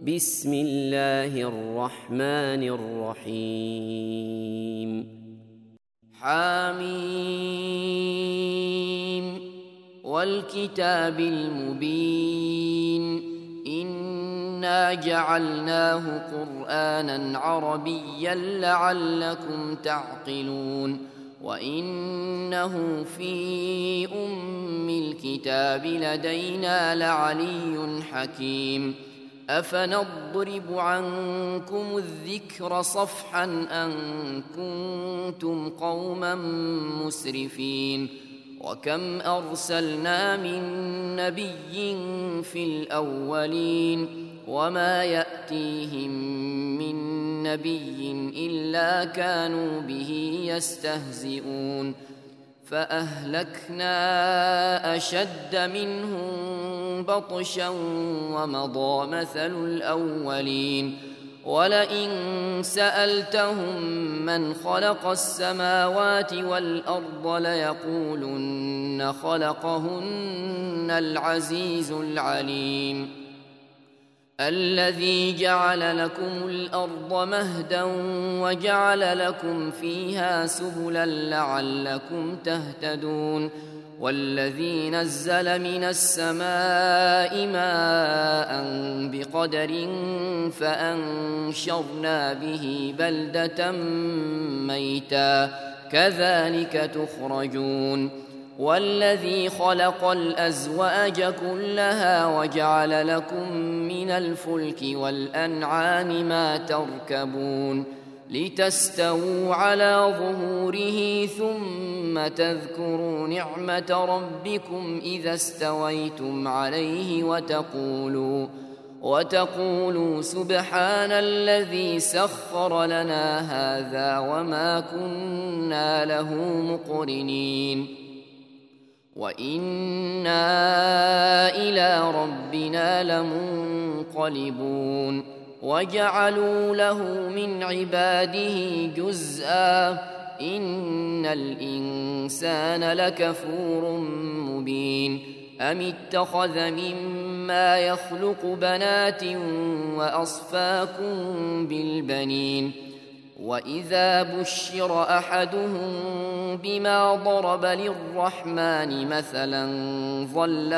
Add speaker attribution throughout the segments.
Speaker 1: بسم الله الرحمن الرحيم حميم والكتاب المبين إنا جعلناه قرآنا عربيا لعلكم تعقلون وإنه في أم الكتاب لدينا لعلي حكيم أفنضرب عنكم الذكر صفحا أن كنتم قوما مسرفين وكم أرسلنا من نبي في الأولين وما يأتيهم من نبي إلا كانوا به يستهزئون فأهلكنا أشد منهم بطشا ومضى مثل الأولين ولئن سألتهم من خلق السماوات والأرض ليقولن خلقهن العزيز العليم الذي جعل لكم الأرض مهدا وجعل لكم فيها سبلا لعلكم تهتدون والذي نزل من السماء ماء بقدر فأنشرنا به بلدة ميتا كذلك تخرجون والذي خلق الأزواج كلها وجعل لكم من الفلك والأنعام ما تركبون لتستووا على ظهوره ثم تذكروا نعمة ربكم إذا استويتم عليه وتقولوا سبحان الذي سخر لنا هذا وما كنا له مقرنين وإنا إلى ربنا لمنقلبون وجعلوا له من عباده جزءا إن الإنسان لكفور مبين أم اتخذ مما يخلق بنات وأصفاكم بالبنين وإذا بشر أحدهم بما ضرب للرحمن مثلا ظل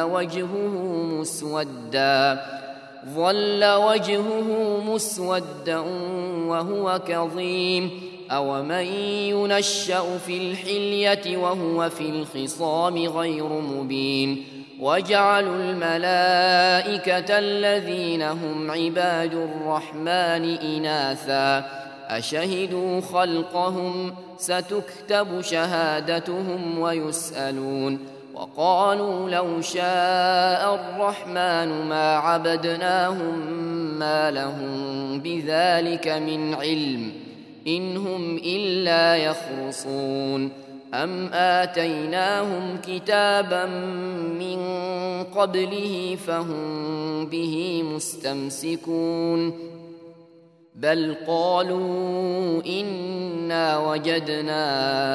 Speaker 1: وجهه مسودا وهو كظيم أومن ينشأ في الحلية وهو في الخصام غير مبين وجعلوا الملائكة الذين هم عباد الرحمن إناثا أشهدوا خلقهم ستكتب شهادتهم ويسألون وقالوا لو شاء الرحمن ما عبدناهم ما لهم بذلك من علم إن هم إلا يخرصون أم آتيناهم كتابا من قبله فهم به مستمسكون بل قالوا إنا وجدنا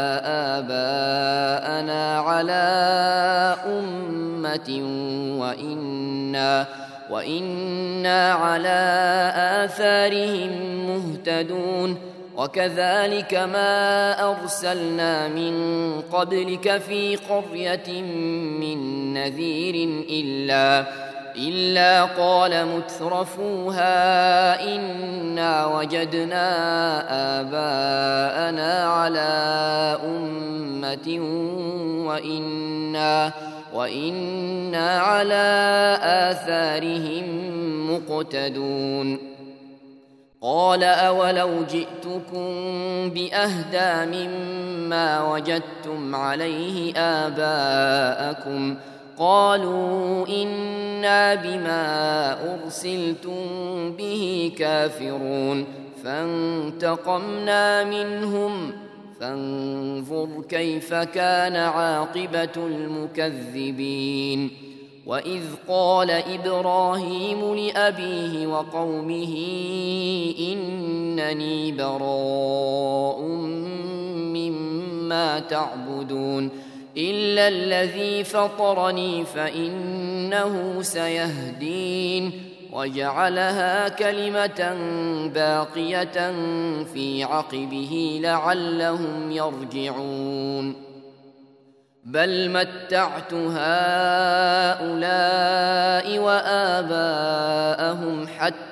Speaker 1: آباءنا على أمة وإنا على آثارهم مهتدون وكذلك ما أرسلنا من قبلك في قرية من نذير إلا قال مترفوها إنا وجدنا آباءنا على أمة وإنا على آثارهم مقتدون قال أولو جئتكم بأهدى مما وجدتم عليه آباءكم قالوا إنا بما أرسلتم به كافرون فانتقمنا منهم فانظر كيف كان عاقبة المكذبين وإذ قال إبراهيم لأبيه وقومه إنني براء مما تعبدون إلا الذي فطرني فإنه سيهدين وجعلها كلمة باقية في عقبه لعلهم يرجعون بل متعت هؤلاء وآباءهم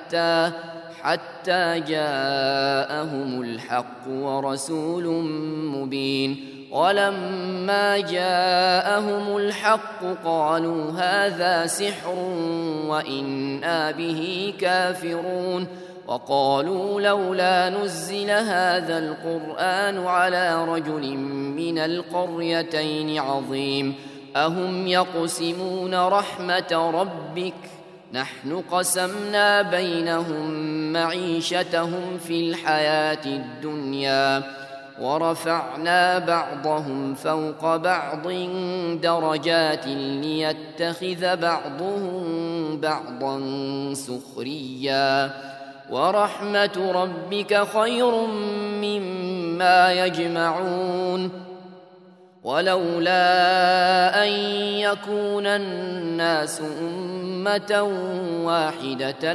Speaker 1: حتى جاءهم الحق ورسول مبين ولما جاءهم الحق قالوا هذا سحر وإنا به كافرون وقالوا لولا نزل هذا القرآن على رجل من القريتين عظيم أهم يقسمون رحمة ربك نحن قسمنا بينهم معيشتهم في الحياة الدنيا ورفعنا بعضهم فوق بعض درجات ليتخذ بعضهم بعضا سخريا ورحمة ربك خير مما يجمعون ولولا أن يكون الناس أمة واحدة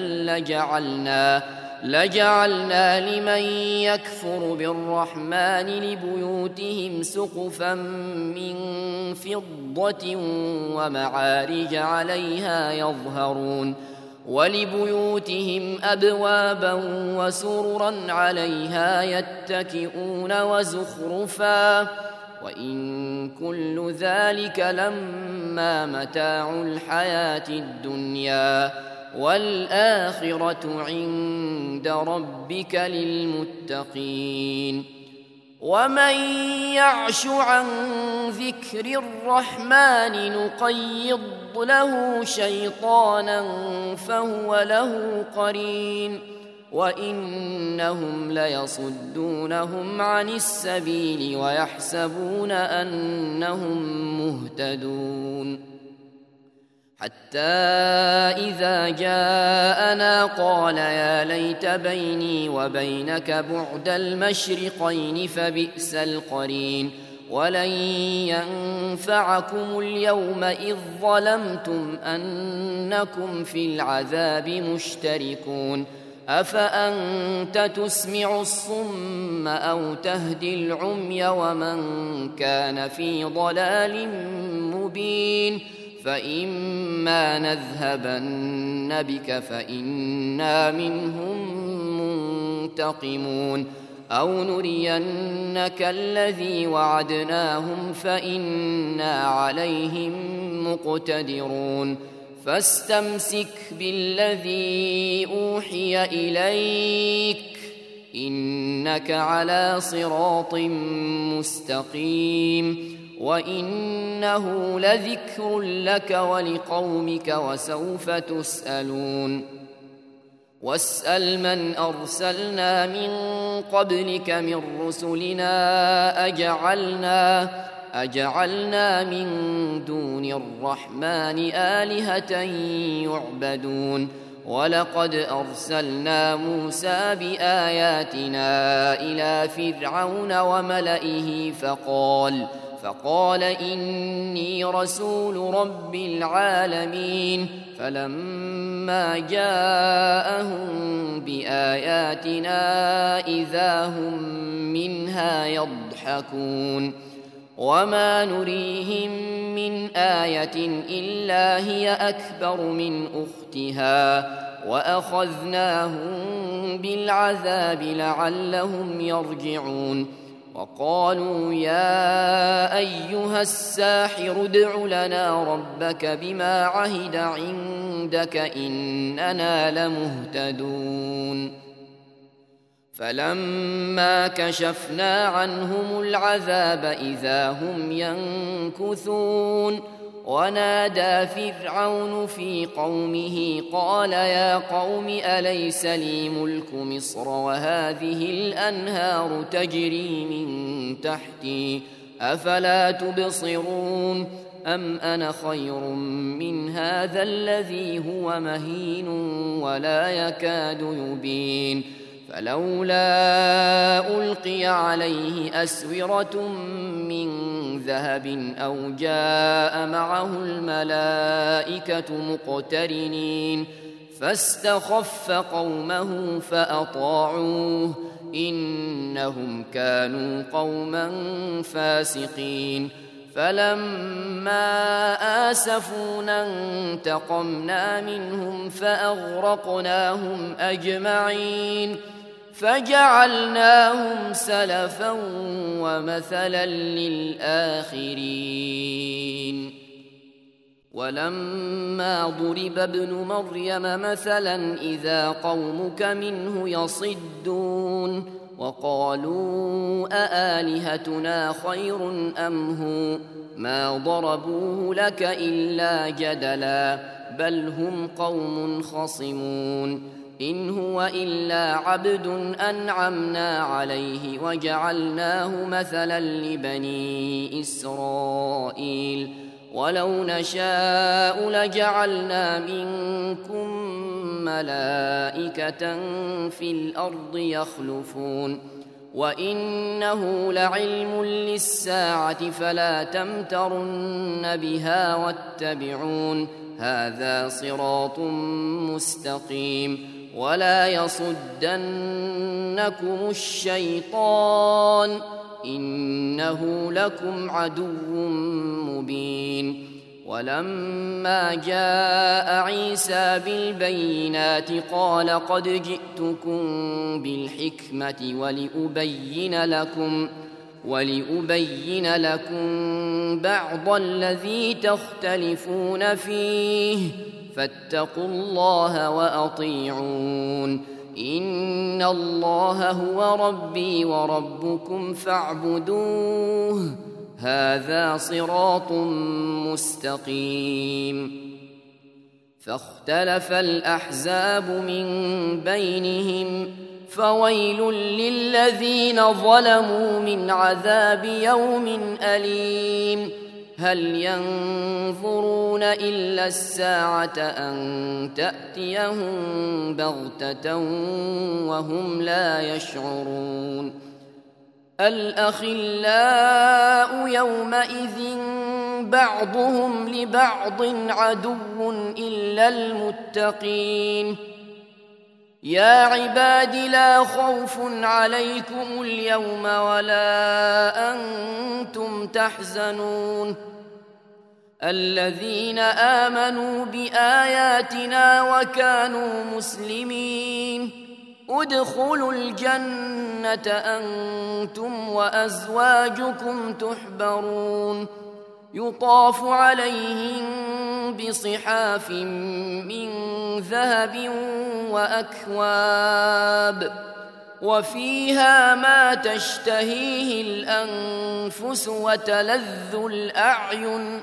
Speaker 1: لجعلنا لمن يكفر بالرحمن لبيوتهم سقفا من فضة ومعارج عليها يظهرون ولبيوتهم أبوابا وسررا عليها يتكئون وزخرفا وإن كل ذلك لما متاع الحياة الدنيا والآخرة عند ربك للمتقين ومن يعش عن ذكر الرحمن نقيض له شيطانا فهو له قرين وإنهم ليصدونهم عن السبيل ويحسبون أنهم مهتدون حتى إذا جاءنا قال يا ليت بيني وبينك بعد المشرقين فبئس القرين ولن ينفعكم اليوم إذ ظلمتم أنكم في العذاب مشتركون أفأنت تسمع الصم أو تهدي العمي ومن كان في ضلال مبين فإما نذهبن بك فإنا منهم منتقمون أو نرينك الذي وعدناهم فإنا عليهم مقتدرون فاستمسك بالذي أوحي إليك إنك على صراط مستقيم وإنه لذكر لك ولقومك وسوف تسألون واسأل من أرسلنا من قبلك من رسلنا أجعلنا من دون الرحمن آلهة يعبدون ولقد أرسلنا موسى بآياتنا إلى فرعون وملئه فقال إني رسول رب العالمين فلما جاءهم بآياتنا إذا هم منها يضحكون وما نريهم من آية إلا هي أكبر من أختها وأخذناهم بالعذاب لعلهم يرجعون وقالوا يا أيها الساحر ادع لنا ربك بما عهد عندك إننا لمهتدون فلما كشفنا عنهم العذاب إذا هم ينكثون ونادى فرعون في قومه قال يا قوم أليس لي ملك مصر وهذه الأنهار تجري من تحتي أفلا تبصرون أم أنا خير من هذا الذي هو مهين ولا يكاد يبين فلولا ألقي عليه أسورة من ذهب أو جاء معه الملائكة مقترنين فاستخف قومه فأطاعوه إنهم كانوا قوما فاسقين فلما آسفونا انتقمنا منهم فأغرقناهم أجمعين فجعلناهم سلفا ومثلا للآخرين ولما ضرب ابن مريم مثلا إذا قومك منه يصدون وقالوا أآلهتنا خير أم هو ما ضربوه لك إلا جدلا بل هم قوم خصمون إن هو إلا عبد أنعمنا عليه وجعلناه مثلا لبني إسرائيل ولو نشاء لجعلنا منكم ملائكة في الأرض يخلفون وإنه لعلم للساعة فلا تمترن بها واتبعون هذا صراط مستقيم ولا يصدنكم الشيطان إنه لكم عدو مبين ولما جاء عيسى بالبينات قال قد جئتكم بالحكمة ولأبين لكم بعض الذي تختلفون فيه فاتقوا الله وأطيعون إن الله هو ربي وربكم فاعبدوه هذا صراط مستقيم فاختلف الأحزاب من بينهم فويل للذين ظلموا من عذاب يوم أليم هل ينظرون إلا الساعة أن تأتيهم بغتة وهم لا يشعرون الأخلاء يومئذ بعضهم لبعض عدو إلا المتقين يا عباد لا خوف عليكم اليوم ولا أنتم تحزنون الذين آمنوا بآياتنا وكانوا مسلمين ادخلوا الجنة أنتم وأزواجكم تحبرون يطاف عليهم بصحاف من ذهب وأكواب وفيها ما تشتهيه الأنفس وتلذ الأعين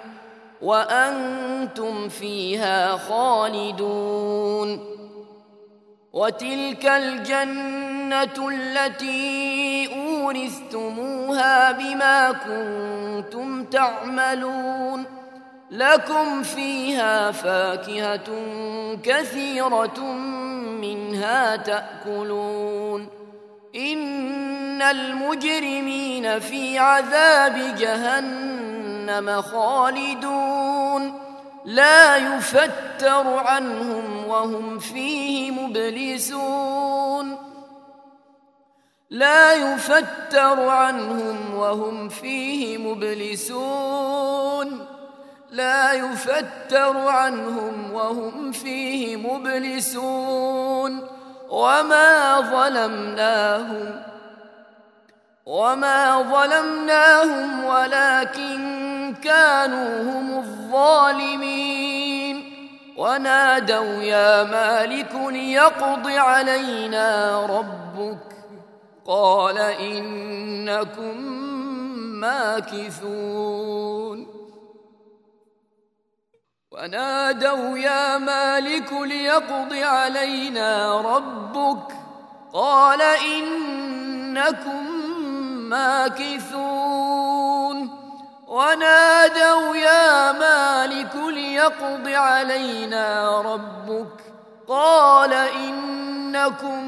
Speaker 1: وأنتم فيها خالدون وتلك الجنة التي أورثتموها بما كنتم تعملون لكم فيها فاكهة كثيرة منها تأكلون إن المجرمين في عذاب جهنم خالدون لا يفتر عنهم وهم فيه مبلسون لا يفتر عنهم وهم فيه مبلسون لا يفتر عنهم وهم فيه مبلسون وما ظلمناهم ولكن كانوا هم الظالمين ونادوا يا مالك ليقض علينا ربك قال إنكم ماكثون ونادوا يا مالك ليقض علينا ربك قال إنكم ماكثون ونادوا يا مالك ليقض علينا ربك قال إنكم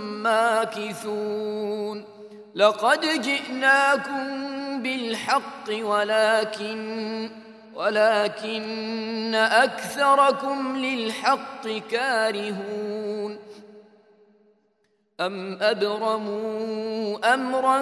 Speaker 1: ماكثون لقد جئناكم بالحق ولكن أكثركم للحق كارهون أم أبرموا أمرا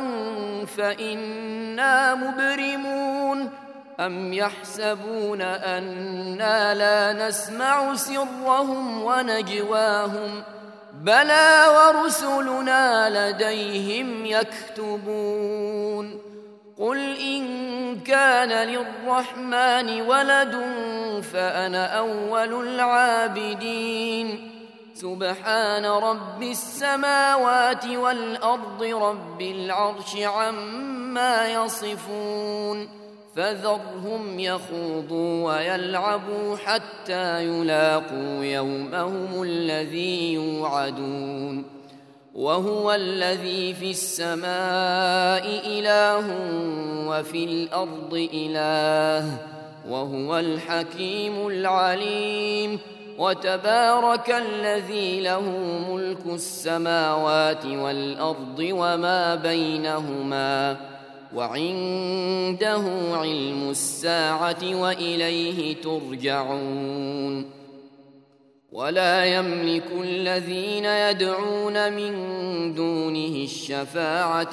Speaker 1: فإنا مبرمون أم يحسبون أنا لا نسمع سرهم ونجواهم بلى ورسلنا لديهم يكتبون قل إن كان للرحمن ولد فأنا أول العابدين سبحان رب السماوات والأرض رب العرش عما يصفون فذرهم يخوضوا ويلعبوا حتى يلاقوا يومهم الذي يوعدون وهو الذي في السماء إله وفي الأرض إله وهو الحكيم العليم وتبارك الذي له ملك السماوات والأرض وما بينهما وعنده علم الساعة وإليه ترجعون ولا يملك الذين يدعون من دونه الشفاعة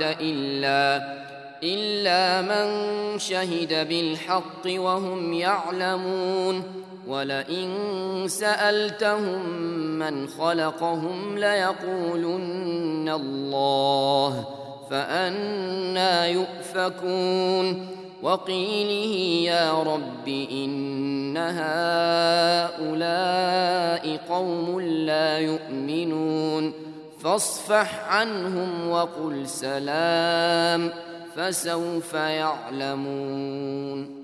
Speaker 1: إلا من شهد بالحق وهم يعلمون ولئن سألتهم من خلقهم ليقولن الله فأنى يؤفكون وقيله يا رب إن هؤلاء قوم لا يؤمنون فاصفح عنهم وقل سلام فسوف يعلمون